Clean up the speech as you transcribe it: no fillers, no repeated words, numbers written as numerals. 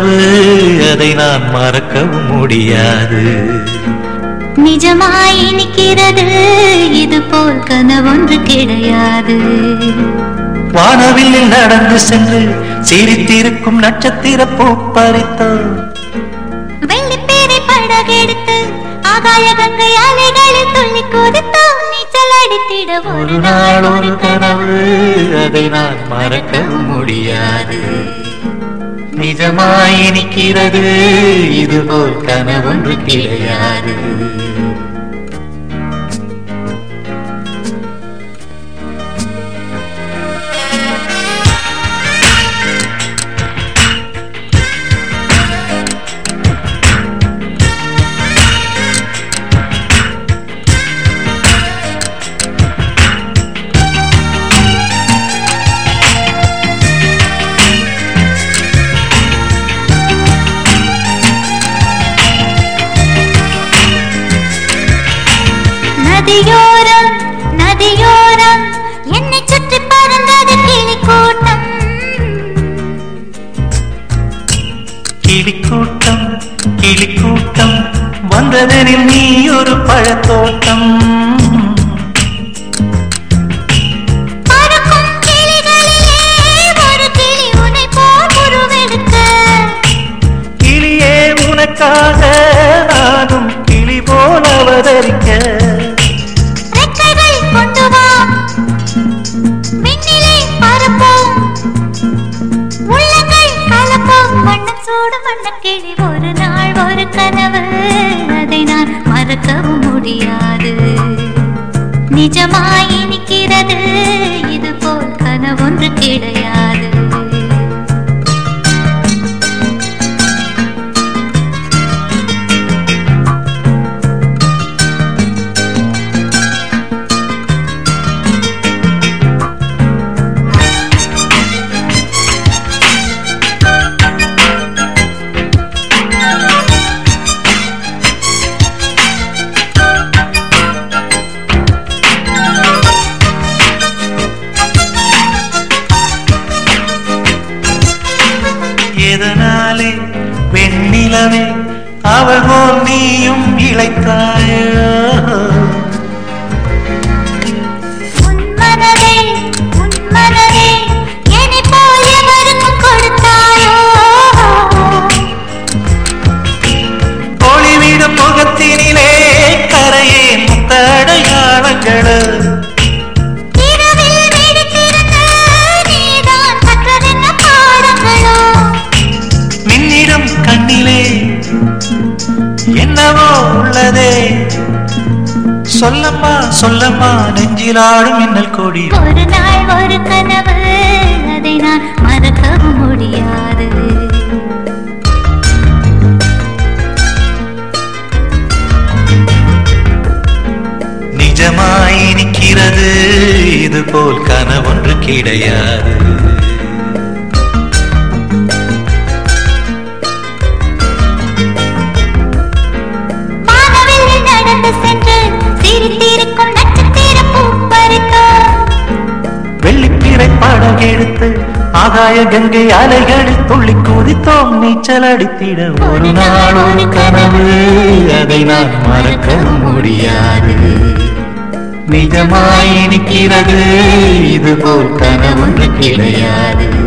கனவு, அதை நான் மறக்கவும் முடியாது. நிஜமாய் நிற்கிறது, இது போல் கனவொன்று கிடையாது. வானவில்லில் நடந்து சென்று சிரித்திருக்கும் நட்சத்திர பூ பறித்தோம். வெள்ளிப்பேரை படகெடுத்து ஆகாய கங்கை அலைகளில் துள்ளி குதித்தோம். நீச்சல் அடித்திட ஒரு நாள் ஒரு கனவு, அதை நான் மறக்கவும் முடியாது. நிஜமாய் நிற்கிறது, இதுபோல் கனவொன்று கிடையாது. நதியோரம் நதியோரம் என்னை சுற்றி பறந்தது கிளிக்கூட்டம். கிளிக்கூட்டம் கிளிக்கூட்டம் வந்ததனில் நீ ஒரு பழத்தோட்டம். பறக்கும் கிளிகளிலே ஒரு கிளி உன்னை போல் உருவெடுக்க. கிளியே உனக்காக நானும் கிளி போல் அவதரிக்க. கிளி ஒரு நாள் ஒரு கனவு, அதை நான் மறக்கவும் முடியாது. நிஜமாய் நிற்கிறது, இது போல் கனவொன்று கிடையாது. எதனாலே வெண்ணிலவே அவள் போல் நீயும் இளைத்தாயோ? உன்மனதே உன்மனதே என்னை போல் எவருக்கும் கொடுத்தாயோ? ஒளிவிடும் முகத்தினிலே கரையே முத்த அடையாளங்களோ? கண்ணிலே என்னவோ உள்ளதே, சொல்லம்மா சொல்லம்மா நெஞ்சிலாடும் மின்னல் கொடி. ஒரு நாள் ஒரு கனவு, அதை நான் மறக்கவும் முடியாது. நிஜமாய் நிற்கிறது, இது போல் கனவொன்று கிடையாது. வெள்ளிப்பீரை படகெடுத்து ஆகாய கங்கை அலைகளில் துள்ளி குதித்தோம். நீச்சல் அடித்திட ஒரு நாள் ஒரு கனவு, அதை நான் மறக்கவும் முடியாது. நிஜமாய் நிற்கிறது, இது போல் கனவொன்று கிடையாது.